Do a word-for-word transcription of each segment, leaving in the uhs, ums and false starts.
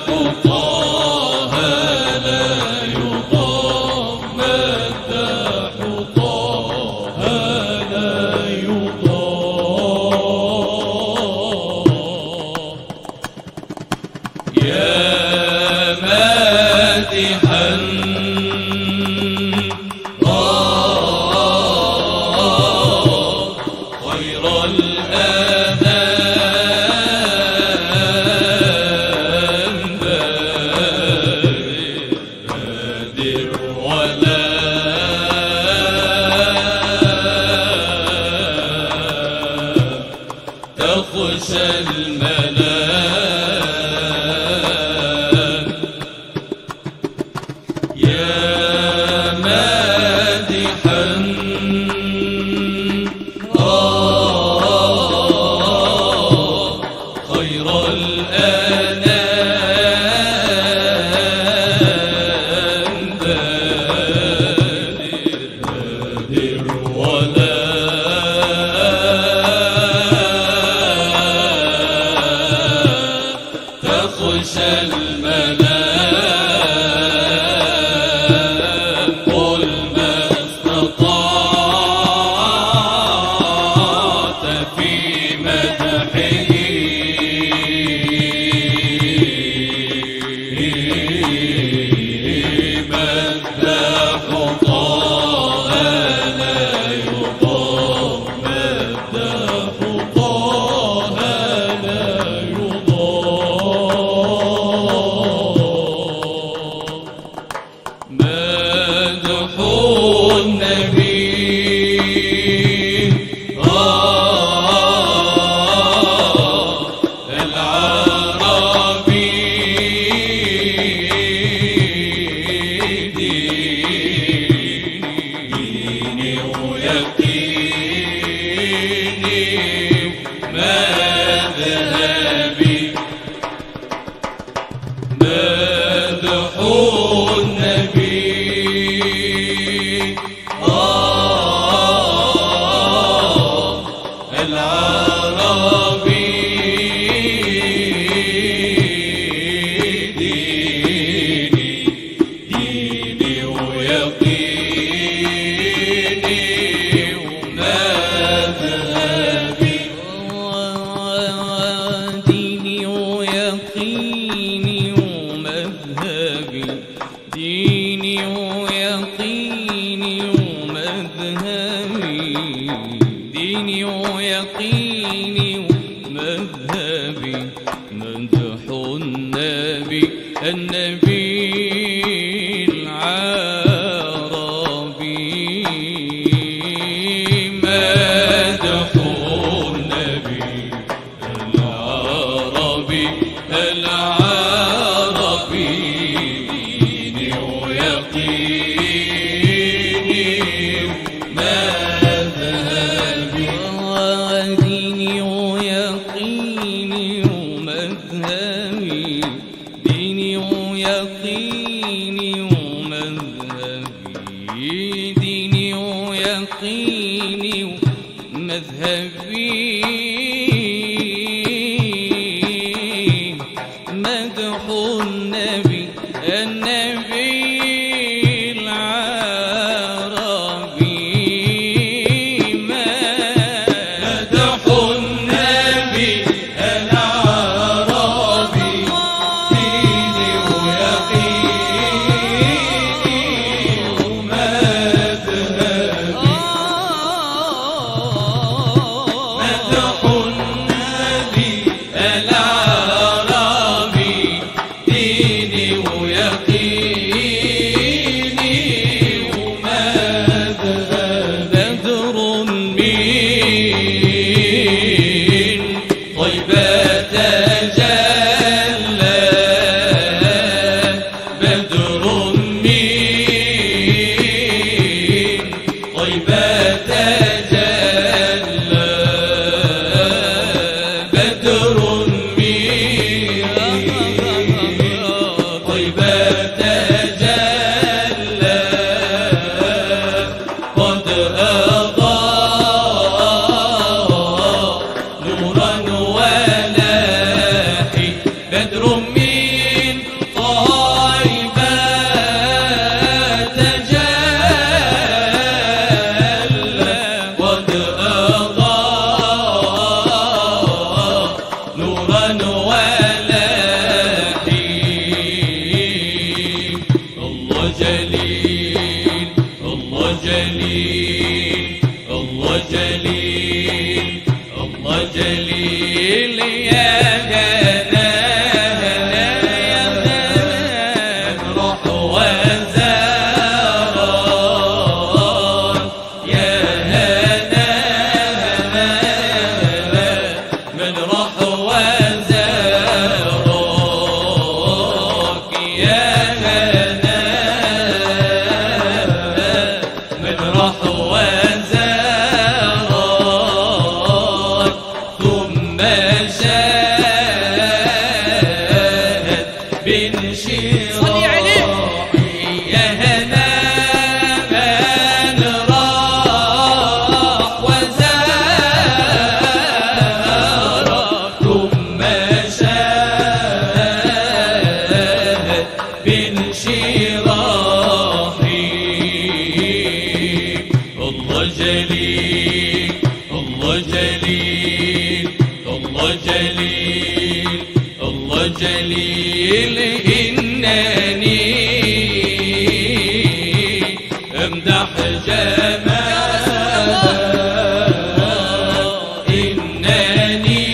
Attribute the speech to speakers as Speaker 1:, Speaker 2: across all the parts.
Speaker 1: طه لا يضام، مدح طه لا يضام. يا مادحا خير الأنام، بادر ولا تخشى المنام. يا مادحا خير الأنام، بادر ولا تخشى المنام. قل ما استطعت في مدحه، مدح طه لا يضام، مدح طه لا يضام. مدح النبي العربي ديني ويقيني مذهبي. مدح النبي العربي ديني، ديني ويقيني ومذهبي. ديني ويقيني ومذهبي، ديني ويقيني ومذهبي، ديني ويقيني ومذهبي. مدح النبي النبي العربي، مدح النبي العربي العربي ديني ويقيني مذهبي. ديني ويقيني ومذهبي، ديني ويقيني ومذهبي، ديني ويقيني ومذهبي. مدح النبي النبي العربي، مدح النبي العربي ديني ويقيني ومذهبي. مدح النبي العربي ديني ويقيني صلي عليه يا هنا من راح وزاركم مشاهد بانشراحي الله جليل الله جليل الله جليل الله جليل إنني أمدح جماله إنني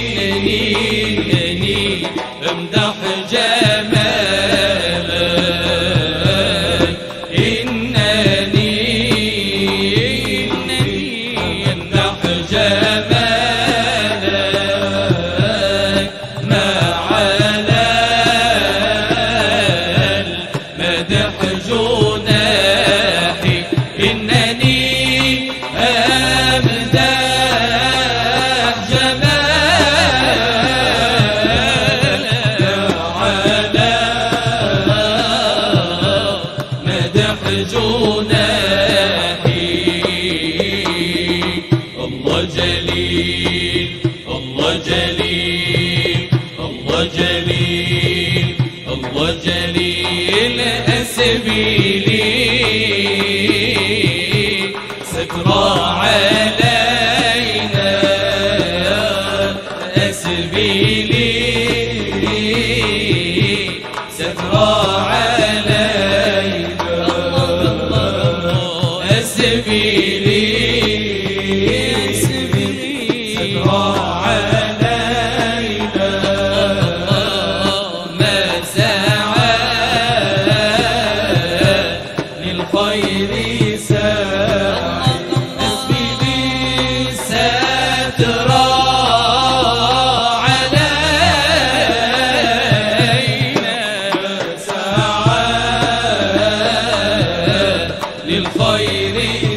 Speaker 1: إنني أمدح جماله إنني إنني أمدح جماله ما على المدح جناحي إنني أمدح جماله على مدح جناحي الله جليل الله جليل الله جليل الله جليل أسبيلي سترى علينا أسبيلي سترى علينا أسبيلي سترى علينا ما سعى للخير سعى أسبيلي سترى علينا ما سعى للخير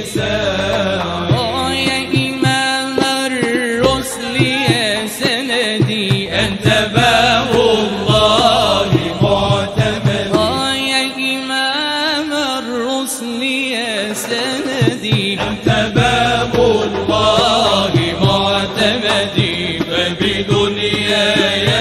Speaker 1: سعى
Speaker 2: يا إمام الرسل يا سندي
Speaker 1: أنت باب الله معتمد
Speaker 2: يا إمام الرسل يا سندي
Speaker 1: أنت باب الله معتمدي فبدنياي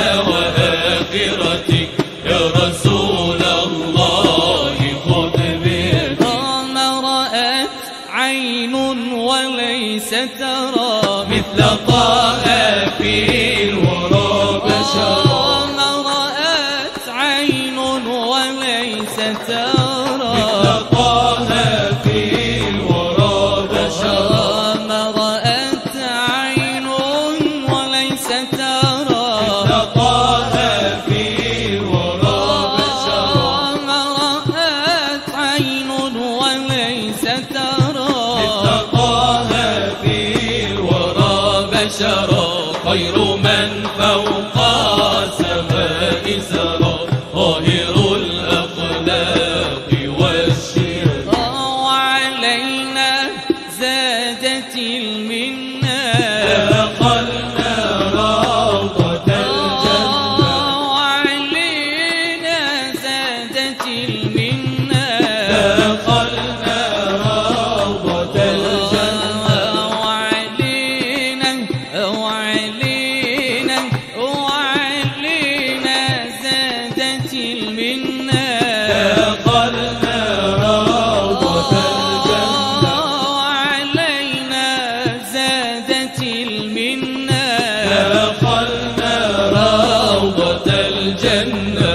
Speaker 1: وآخرتي يا رسول الله خذ بيدي
Speaker 2: ما رأت عين وليس ترى
Speaker 1: مثل طه في الورى بشر
Speaker 2: ما رأت عين وليس ترى
Speaker 1: مثل طه في الورى بشر
Speaker 2: ما رأت عين وليس ترى
Speaker 1: مثل طه في الورى بشر
Speaker 2: ما رأت عين وليس ترى
Speaker 1: مثل طه في الورى بشر خير من فوق السماء سرى ظاهر الأخلاق والشيم
Speaker 2: وعلينا زادت المنى
Speaker 1: دخلنا روضة الجنة
Speaker 2: وعلينا زادت المنى
Speaker 1: دخلنا روضة الجنة
Speaker 2: وعلينا وعلينا وعلينا زادت المنى
Speaker 1: دخلنا روضة الجنة
Speaker 2: وعلينا زادت المنى
Speaker 1: دخلنا روضة الجنة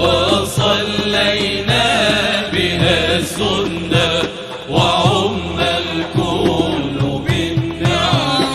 Speaker 1: وصلينا بها السنة وعم الكون بالنعم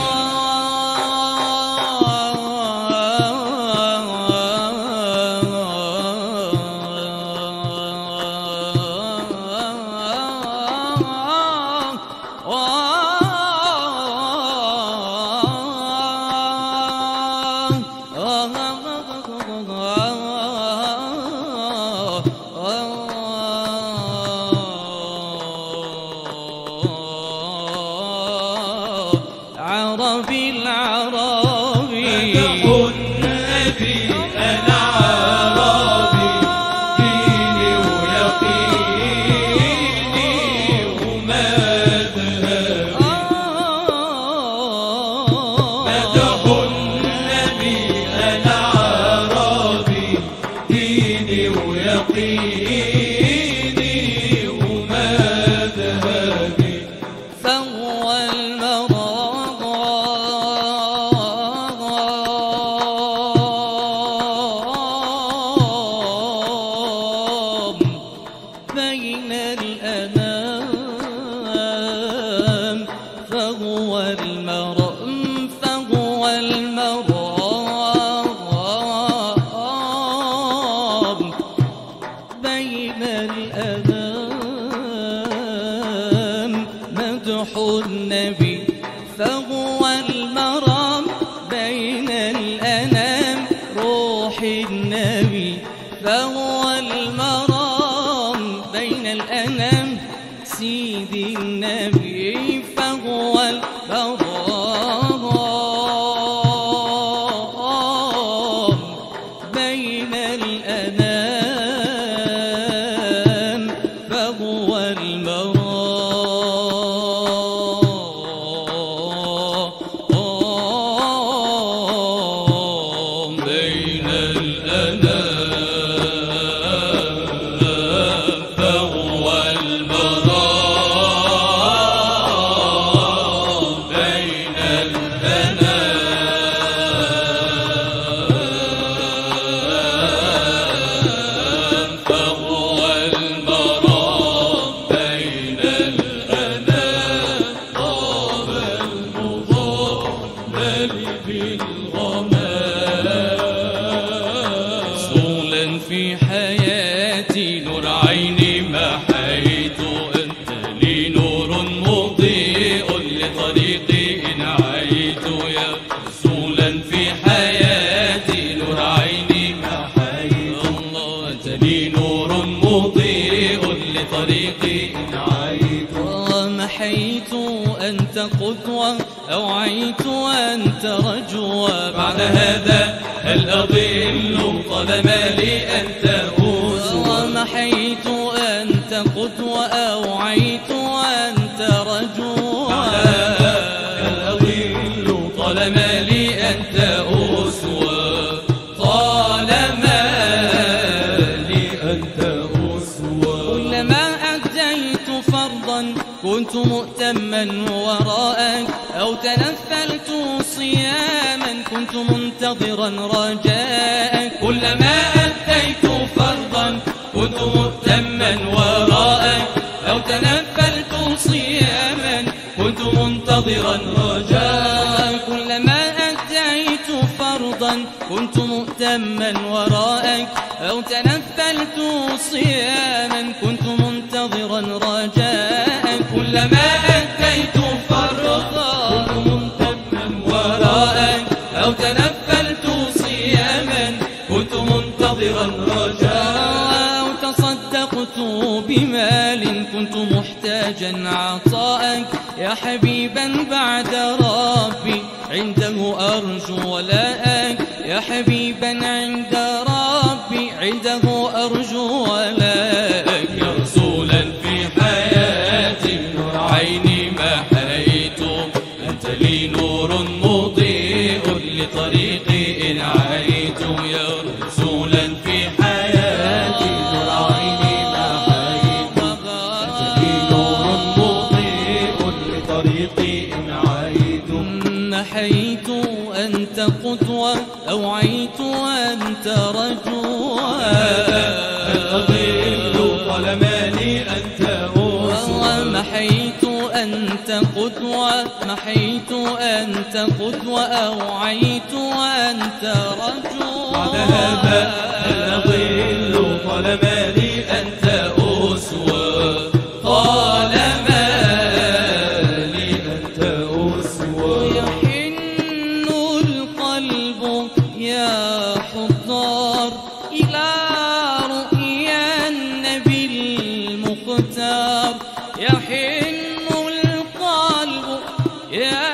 Speaker 1: ديني ويقيني ومذهبي،
Speaker 2: فهو المرام بين الأنام، فهو المرام فهو المرام بين الأنام، مدح النبي فهو المرام بين الأنام، روح النبي فهو المرام بين الأنام، سيدي النبي فهو المرام بين الأنام، فهو المرام
Speaker 1: بين الأنام، فهو المرام بين الأنام، فهو المرام بين الأنام، طاب المضمل بالغمام،
Speaker 2: رسولا في حياتي نور عيني محيت،
Speaker 1: أنت لي نور مضيء لطريقي إن عيت، يا رسولا في حياتي نور عيني محيت، الله أنت لي نور مضيء لطريقي إن عيت،
Speaker 2: محيت أنت قدوة أوعيت أنت رجوة،
Speaker 1: بعد هذا هل أضل طالما لي أنت أسوة،
Speaker 2: محيت أنت قدوة أوعيت أنت رجوة،
Speaker 1: بعد هذا هل أضل طالما لي أنت أسوة، طالما لي أنت أسوة،
Speaker 2: كلما أديت فرضا كنت مؤتما وراءك، أو تنفلت صياما كنت منتظرا رجاءك،
Speaker 1: كلما أديت فرضا كنت مهتما وراءك، أو تنفلت صياما كنت منتظرا رجاءك،
Speaker 2: كلما أديت فرضا كنت مؤتما وراءك، أو تنفلت صياما كنت منتظرا رجاءك،
Speaker 1: كلما أديت فرضا كنت مهتما وراءك، أو تنفلت صياما كنت منتظرا رجاءك،
Speaker 2: أو تصدقت بمال كنت محتاجا عطاءك، يا حبيبا بعد ربي عنده أرجو ولاءك، يا حبيبا عند ربي عنده أرجو ولاءك،
Speaker 1: يا رسولا في حياتي نور عيني محيت، أنت لي نور مضيء لطريقي إن عيت، يا رسولا في حياتي نور عيني محيت، أنت لي نور مضيء لطريقي إن عيت،
Speaker 2: محيت أنت قدوة أوعيت أنت رجوة،
Speaker 1: أضل طالما لي أنت أسوة،
Speaker 2: محيت أنت قدوة محيت أنت قدوة أوعيت أنت رجوة،
Speaker 1: بعد هذا أضل طالما لي أنت أسوة، طالما لي أنت أسوة،
Speaker 2: يحن القلب يا حضار إلى رؤيا النبي المختار، يحن القلب يا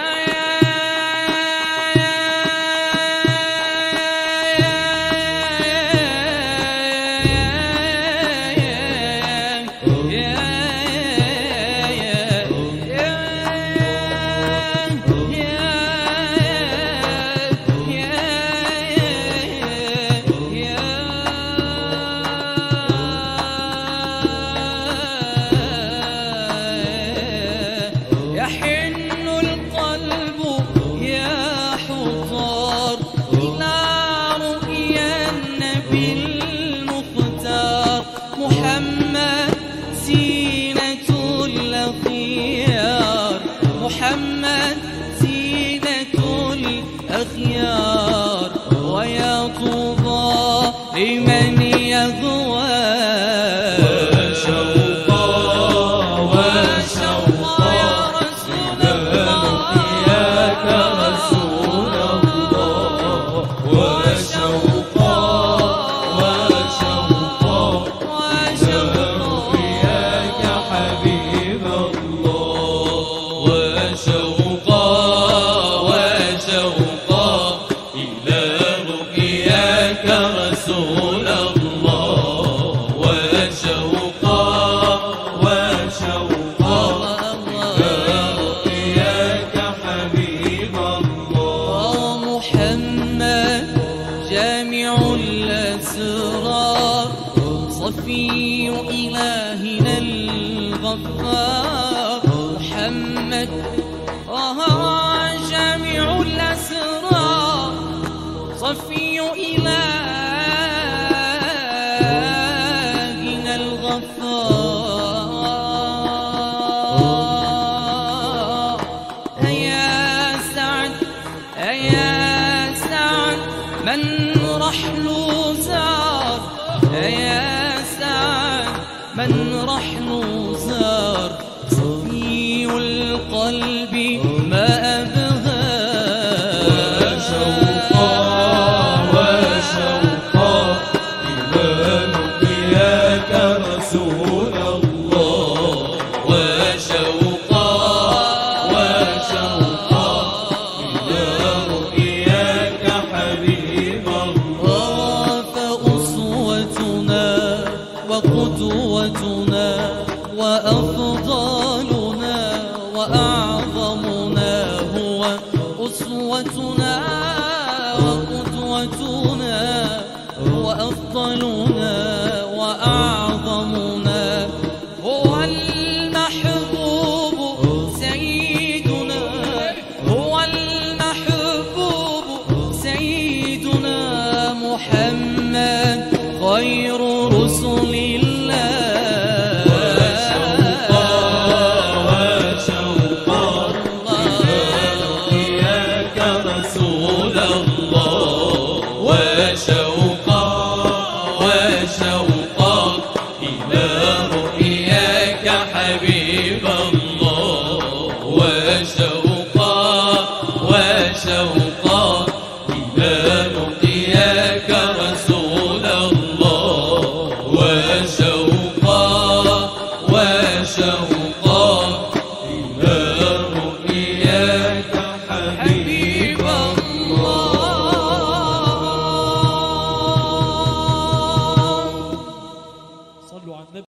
Speaker 2: صفي إلهنا الغفار محمد طه جامع الأسرار صفي إلهنا الغفار يا سعد يا سعد من رحله زار يا سعد من رحله زار صفي القلب ما أبهى
Speaker 1: وشوقا وشوقا إلى لقياك رسول الله وشوقا وشوقا إلى رؤياك حبيب الله
Speaker 2: فأسوتنا وقدوتنا وأفضلنا وأعظمنا هو أسوتنا وقدوتنا وأفضلنا وأعظمنا هو المحبوب سيدنا هو المحبوب سيدنا محمد خير رسل الله
Speaker 1: وشوقا وشوقا إلى لقياك رسول الله وشوقا وشوقا إلى رؤياك حبيب الله وشوقا وشوقا